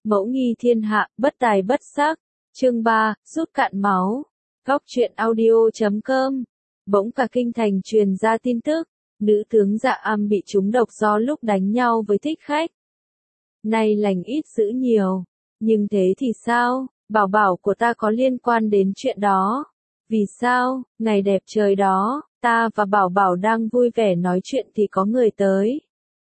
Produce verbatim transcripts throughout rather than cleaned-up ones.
Mẫu nghi thiên hạ, bất tài bất sắc. Chương ba, rút cạn máu. Góc truyện audio chấm com. Bỗng cả kinh thành truyền ra tin tức, nữ tướng Dạ Am bị trúng độc do lúc đánh nhau với thích khách. Nay lành ít dữ nhiều, nhưng thế thì sao, bảo bảo của ta có liên quan đến chuyện đó. Vì sao, ngày đẹp trời đó, ta và bảo bảo đang vui vẻ nói chuyện thì có người tới.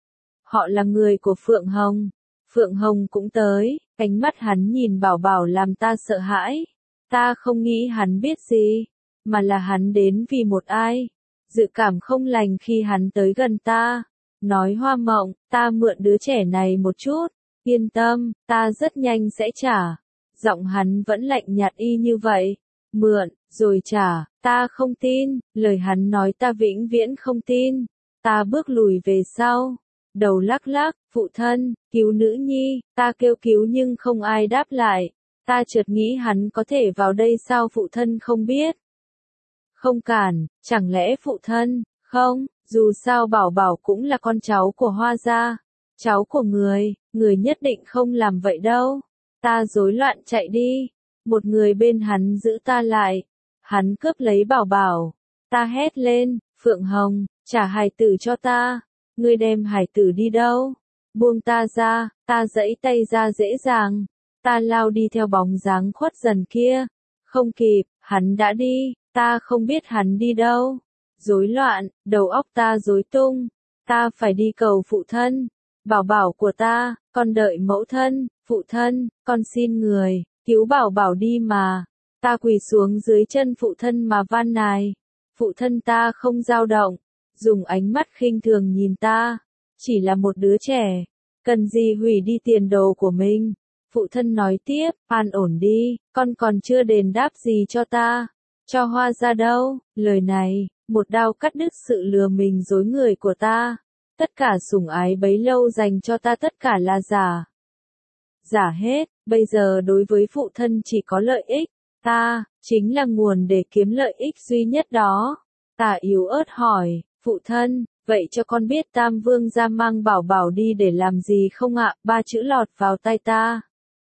Họ là người của Phượng Hồng. Phượng Hồng cũng tới, ánh mắt hắn nhìn bảo bảo làm ta sợ hãi. Ta không nghĩ hắn biết gì, mà là hắn đến vì một ai. Dự cảm không lành khi hắn tới gần ta. Nói Hoa Mộng, ta mượn đứa trẻ này một chút. Yên tâm, ta rất nhanh sẽ trả. Giọng hắn vẫn lạnh nhạt y như vậy. Mượn, rồi trả, ta không tin. Lời hắn nói ta vĩnh viễn không tin. Ta bước lùi về sau. Đầu lắc lắc, phụ thân, cứu nữ nhi. Ta kêu cứu nhưng không ai đáp lại. Ta chợt nghĩ hắn có thể vào đây sao phụ thân không biết. Không cản, chẳng lẽ phụ thân, không, dù sao bảo bảo cũng là con cháu của Hoa gia. Cháu của người, người nhất định không làm vậy đâu. Ta rối loạn chạy đi. Một người bên hắn giữ ta lại. Hắn cướp lấy bảo bảo. Ta hét lên, Phượng Hồng, trả hài tử cho ta. Ngươi đem hài tử đi đâu? Buông ta ra, ta giãy tay ra dễ dàng. Ta lao đi theo bóng dáng khuất dần kia. Không kịp, hắn đã đi, ta không biết hắn đi đâu. Rối loạn, đầu óc ta rối tung. Ta phải đi cầu phụ thân. Bảo bảo của ta, con đợi mẫu thân, phụ thân, con xin người, cứu bảo bảo đi mà. Ta quỳ xuống dưới chân phụ thân mà van nài. Phụ thân ta không dao động, dùng ánh mắt khinh thường nhìn ta. Chỉ là một đứa trẻ, cần gì hủy đi tiền đồ của mình. Phụ thân nói tiếp, an ổn đi, con còn chưa đền đáp gì cho ta. Cho Hoa gia đâu, lời này, một đao cắt đứt sự lừa mình dối người của ta. Tất cả sủng ái bấy lâu dành cho ta tất cả là giả. Giả hết, bây giờ đối với phụ thân chỉ có lợi ích. Ta, chính là nguồn để kiếm lợi ích duy nhất đó. Ta yếu ớt hỏi, phụ thân, vậy cho con biết Tam Vương gia mang bảo bảo đi để làm gì không ạ? Ba chữ lọt vào tay ta.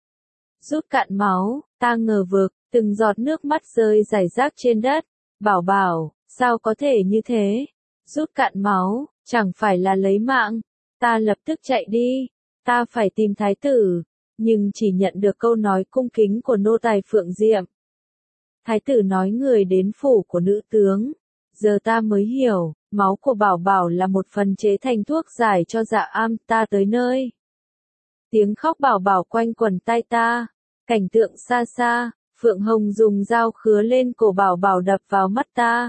Rút cạn máu, ta ngờ vực, từng giọt nước mắt rơi rải rác trên đất. Bảo bảo, sao có thể như thế? Rút cạn máu, chẳng phải là lấy mạng. Ta lập tức chạy đi. Ta phải tìm thái tử. Nhưng chỉ nhận được câu nói cung kính của nô tài Phượng Diệm. Thái tử nói người đến phủ của nữ tướng. Giờ ta mới hiểu, máu của bảo bảo là một phần chế thành thuốc giải cho Dạ Am. Ta tới nơi. Tiếng khóc bảo bảo quanh quẩn tai ta. Cảnh tượng xa xa, Phượng Hồng dùng dao khứa lên cổ bảo bảo đập vào mắt ta.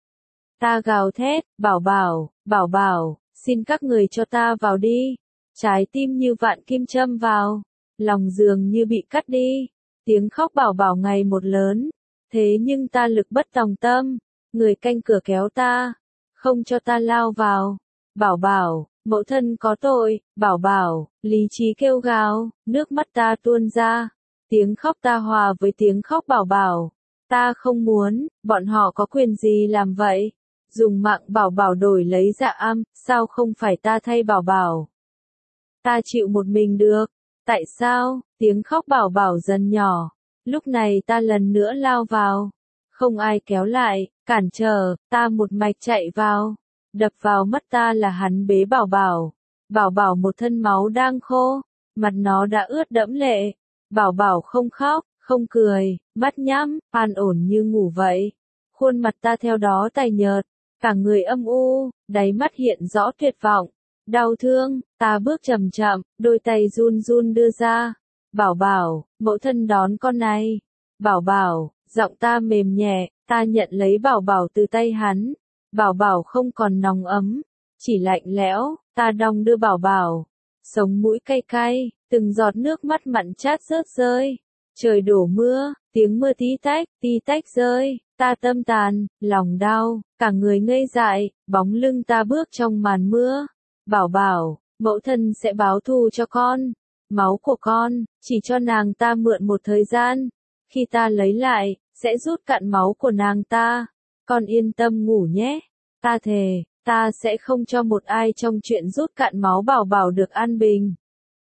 Ta gào thét, bảo bảo, bảo bảo, xin các người cho ta vào đi. Trái tim như vạn kim châm vào, lòng dường như bị cắt đi. Tiếng khóc bảo bảo ngày một lớn, thế nhưng ta lực bất tòng tâm. Người canh cửa kéo ta, không cho ta lao vào. Bảo bảo, mẫu thân có tội, bảo bảo, lý trí kêu gào, nước mắt ta tuôn ra. Tiếng khóc ta hòa với tiếng khóc bảo bảo. Ta không muốn, bọn họ có quyền gì làm vậy? Dùng mạng bảo bảo đổi lấy Dạ Am, sao không phải ta thay bảo bảo? Ta chịu một mình được. Tại sao? Tiếng khóc bảo bảo dần nhỏ. Lúc này ta lần nữa lao vào. Không ai kéo lại, cản trở, ta một mạch chạy vào. Đập vào mắt ta là hắn bế bảo bảo. Bảo bảo một thân máu đang khô, mặt nó đã ướt đẫm lệ. Bảo bảo không khóc, không cười, mắt nhắm, an ổn như ngủ vậy. Khuôn mặt ta theo đó tái nhợt, cả người âm u, đáy mắt hiện rõ tuyệt vọng. Đau thương, ta bước chậm chậm, đôi tay run run đưa ra. Bảo bảo, mẫu thân đón con này. Bảo bảo, giọng ta mềm nhẹ, ta nhận lấy bảo bảo từ tay hắn. Bảo bảo không còn nóng ấm, chỉ lạnh lẽo, ta đong đưa bảo bảo. Sống mũi cay cay, từng giọt nước mắt mặn chát rớt rơi. Trời đổ mưa, tiếng mưa tí tách, tí tách rơi. Ta tâm tàn, lòng đau, cả người ngây dại, bóng lưng ta bước trong màn mưa. Bảo bảo, mẫu thân sẽ báo thù cho con. Máu của con, chỉ cho nàng ta mượn một thời gian. Khi ta lấy lại, sẽ rút cạn máu của nàng ta. Con yên tâm ngủ nhé. Ta thề, ta sẽ không cho một ai trong chuyện rút cạn máu bảo bảo được an bình.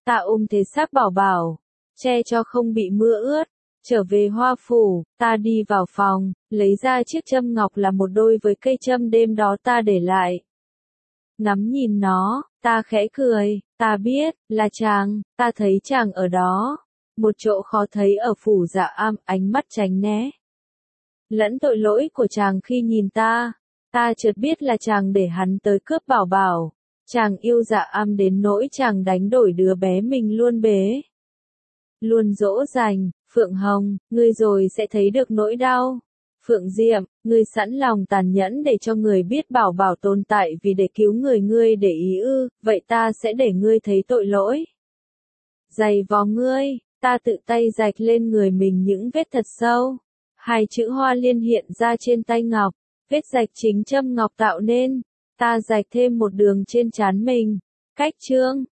ta ôm thế xác bảo bảo, che cho không bị mưa ướt. Trở về Hoa Phủ, ta đi vào phòng, lấy ra chiếc châm ngọc là một đôi với cây châm đêm đó ta để lại. Ngắm nhìn nó, ta khẽ cười, ta biết, là chàng, ta thấy chàng ở đó. Một chỗ khó thấy ở phủ Dạ Am, ánh mắt tránh né. Lẫn tội lỗi của chàng khi nhìn ta, ta chợt biết là chàng để hắn tới cướp bảo bảo. Chàng yêu Dạ Am đến nỗi chàng đánh đổi đứa bé mình luôn bế. Luôn dỗ dành, Phượng Hồng, ngươi rồi sẽ thấy được nỗi đau. Phượng Diệm, ngươi sẵn lòng tàn nhẫn để cho người biết bảo bảo tồn tại vì để cứu người ngươi để ý ư, vậy ta sẽ để ngươi thấy tội lỗi. Giày vò ngươi, ta tự tay rạch lên người mình những vết thật sâu. Hai chữ Hoa Liên hiện ra trên tay ngọc, vết rạch chính châm ngọc tạo nên. Ta rạch thêm một đường trên trán mình. Cách chương